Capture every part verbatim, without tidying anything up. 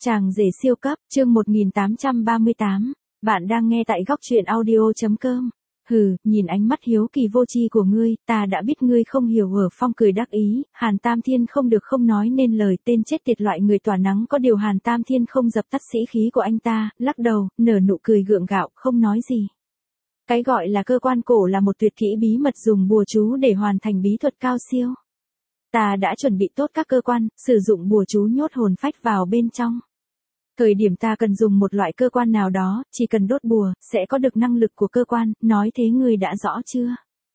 Chàng rể siêu cấp, chương một nghìn tám trăm ba mươi tám. Bạn đang nghe tại góc truyện audio.com. Hừ, nhìn ánh mắt hiếu kỳ vô tri của ngươi, ta đã biết ngươi không hiểu. Ở Phong cười đắc ý, Hàn Tam Thiên không được không nói nên lời, tên chết tiệt loại người tỏa nắng. Có điều Hàn Tam Thiên không dập tắt sĩ khí của anh ta, lắc đầu, nở nụ cười gượng gạo, không nói gì. Cái gọi là cơ quan cổ là một tuyệt kỹ bí mật dùng bùa chú để hoàn thành bí thuật cao siêu. Ta đã chuẩn bị tốt các cơ quan, sử dụng bùa chú nhốt hồn phách vào bên trong. Thời điểm ta cần dùng một loại cơ quan nào đó, chỉ cần đốt bùa, sẽ có được năng lực của cơ quan, nói thế ngươi đã rõ chưa?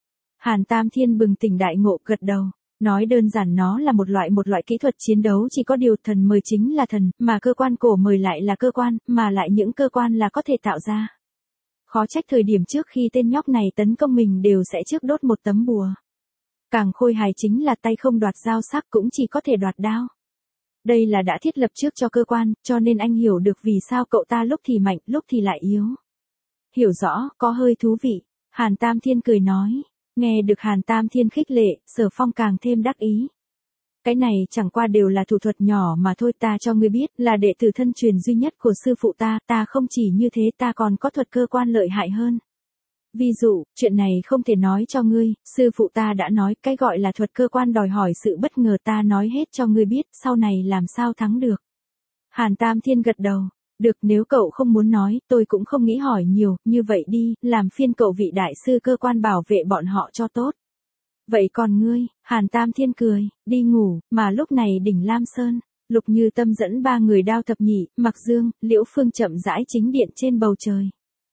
Hàn Tam Thiên bừng tỉnh đại ngộ, gật đầu. Nói đơn giản nó là một loại một loại kỹ thuật chiến đấu, chỉ có điều thần mời chính là thần, mà cơ quan cổ mời lại là cơ quan, mà lại những cơ quan là có thể tạo ra. Khó trách thời điểm trước khi tên nhóc này tấn công mình đều sẽ trước đốt một tấm bùa. Càng khôi hài chính là tay không đoạt dao sắc cũng chỉ có thể đoạt đao. Đây là đã thiết lập trước cho cơ quan, cho nên anh hiểu được vì sao cậu ta lúc thì mạnh, lúc thì lại yếu. Hiểu rõ, có hơi thú vị. Hàn Tam Thiên cười nói. Nghe được Hàn Tam Thiên khích lệ, Sở Phong càng thêm đắc ý. Cái này chẳng qua đều là thủ thuật nhỏ mà thôi, ta cho ngươi biết, là đệ tử thân truyền duy nhất của sư phụ ta, ta không chỉ như thế, ta còn có thuật cơ quan lợi hại hơn. Ví dụ, chuyện này không thể nói cho ngươi, sư phụ ta đã nói, cái gọi là thuật cơ quan đòi hỏi sự bất ngờ, ta nói hết cho ngươi biết, sau này làm sao thắng được. Hàn Tam Thiên gật đầu, được, nếu cậu không muốn nói, tôi cũng không nghĩ hỏi nhiều, như vậy đi, làm phiên cậu vị đại sư cơ quan bảo vệ bọn họ cho tốt. Vậy còn ngươi? Hàn Tam Thiên cười, đi ngủ, mà lúc này đỉnh Lam Sơn, Lục Như Tâm dẫn ba người Đao Thập Nhị, Mặc Dương, Liễu Phương chậm rãi chính điện trên bầu trời.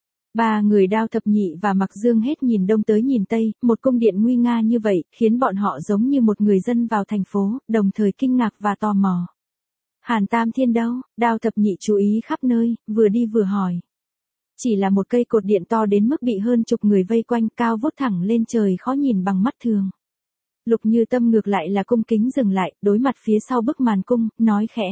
Ba người Đao Thập Nhị và Mặc Dương hết nhìn đông tới nhìn tây, một cung điện nguy nga như vậy, khiến bọn họ giống như một người dân vào thành phố, đồng thời kinh ngạc và tò mò. Hàn Tam Thiên đâu? Đao Thập Nhị chú ý khắp nơi, vừa đi vừa hỏi. Chỉ là một cây cột điện to đến mức bị hơn chục người vây quanh, cao vút thẳng lên trời, khó nhìn bằng mắt thường. Lục Như Tâm ngược lại là cung kính dừng lại, đối mặt phía sau bức màn cung, nói khẽ.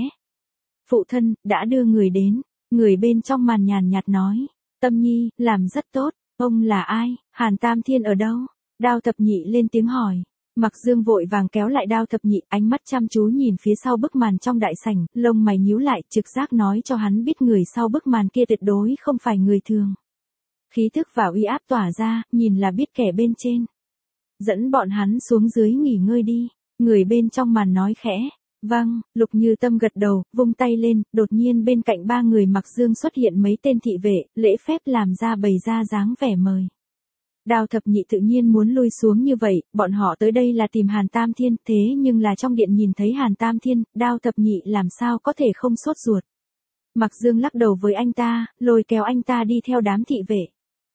Phụ thân, đã đưa người đến. Người bên trong màn nhàn nhạt nói. Tâm Nhi, làm rất tốt. Ông là ai? Hàn Tam Thiên ở đâu? Đao Thập Nhị lên tiếng hỏi. Mặc Dương vội vàng kéo lại Đao Thập Nhị, ánh mắt chăm chú nhìn phía sau bức màn trong đại sảnh, lông mày nhíu lại, trực giác nói cho hắn biết người sau bức màn kia tuyệt đối không phải người thường. Khí thức và uy áp tỏa ra, nhìn là biết kẻ bên trên. Dẫn bọn hắn xuống dưới nghỉ ngơi đi. Người bên trong màn nói khẽ. Vâng, Lục Như Tâm gật đầu, vung tay lên, đột nhiên bên cạnh ba người Mặc Dương xuất hiện mấy tên thị vệ, lễ phép làm ra bày ra dáng vẻ mời. Đao Thập Nhị tự nhiên muốn lui xuống như vậy, bọn họ tới đây là tìm Hàn Tam Thiên, thế nhưng là trong điện nhìn thấy Hàn Tam Thiên, Đao Thập Nhị làm sao có thể không sốt ruột. Mặc Dương lắc đầu với anh ta, lôi kéo anh ta đi theo đám thị vệ.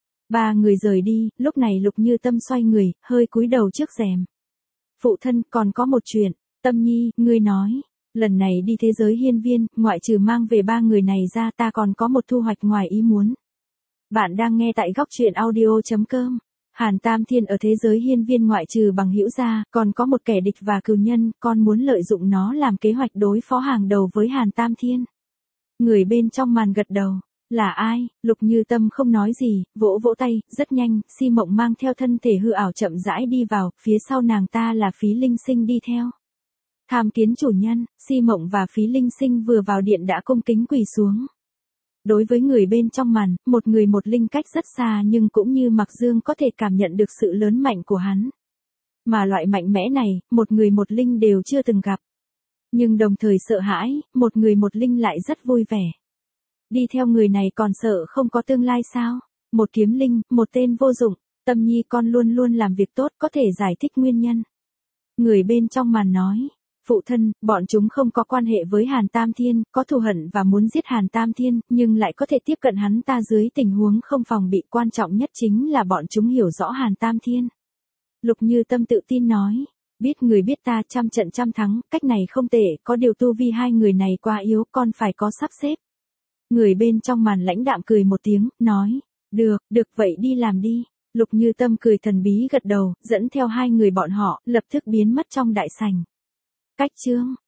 Ba người rời đi, lúc này Lục Như Tâm xoay người, hơi cúi đầu trước rèm. Phụ thân, còn có một chuyện. Tâm Nhi, ngươi nói, lần này đi thế giới hiên viên, ngoại trừ mang về ba người này ra, ta còn có một thu hoạch ngoài ý muốn. Bạn đang nghe tại góc truyện audio.com. Hàn Tam Thiên ở thế giới hiên viên ngoại trừ bằng hữu ra, còn có một kẻ địch và cừu nhân, con muốn lợi dụng nó làm kế hoạch đối phó hàng đầu với Hàn Tam Thiên. Người bên trong màn gật đầu. Là ai? Lục Như Tâm không nói gì, vỗ vỗ tay, rất nhanh, Si Mộng mang theo thân thể hư ảo chậm rãi đi vào, phía sau nàng ta là Phí Linh Sinh đi theo. Tham kiến chủ nhân, Si Mộng và Phí Linh Sinh vừa vào điện đã cung kính quỳ xuống. Đối với người bên trong màn, một người một linh cách rất xa nhưng cũng như Mặc Dương có thể cảm nhận được sự lớn mạnh của hắn. Mà loại mạnh mẽ này, một người một linh đều chưa từng gặp. Nhưng đồng thời sợ hãi, một người một linh lại rất vui vẻ. Đi theo người này còn sợ không có tương lai sao? Một kiếm linh, một tên vô dụng, Tâm Nhi con luôn luôn làm việc tốt, có thể giải thích nguyên nhân. Người bên trong màn nói. Phụ thân, bọn chúng không có quan hệ với Hàn Tam Thiên, có thù hận và muốn giết Hàn Tam Thiên, nhưng lại có thể tiếp cận hắn ta dưới tình huống không phòng bị, quan trọng nhất chính là bọn chúng hiểu rõ Hàn Tam Thiên. Lục Như Tâm tự tin nói, biết người biết ta trăm trận trăm thắng, cách này không tệ, có điều tu vi hai người này quá yếu, con phải có sắp xếp. Người bên trong màn lãnh đạm cười một tiếng, nói, được, được vậy đi làm đi. Lục Như Tâm cười thần bí gật đầu, dẫn theo hai người bọn họ, lập tức biến mất trong đại sảnh. Cách chương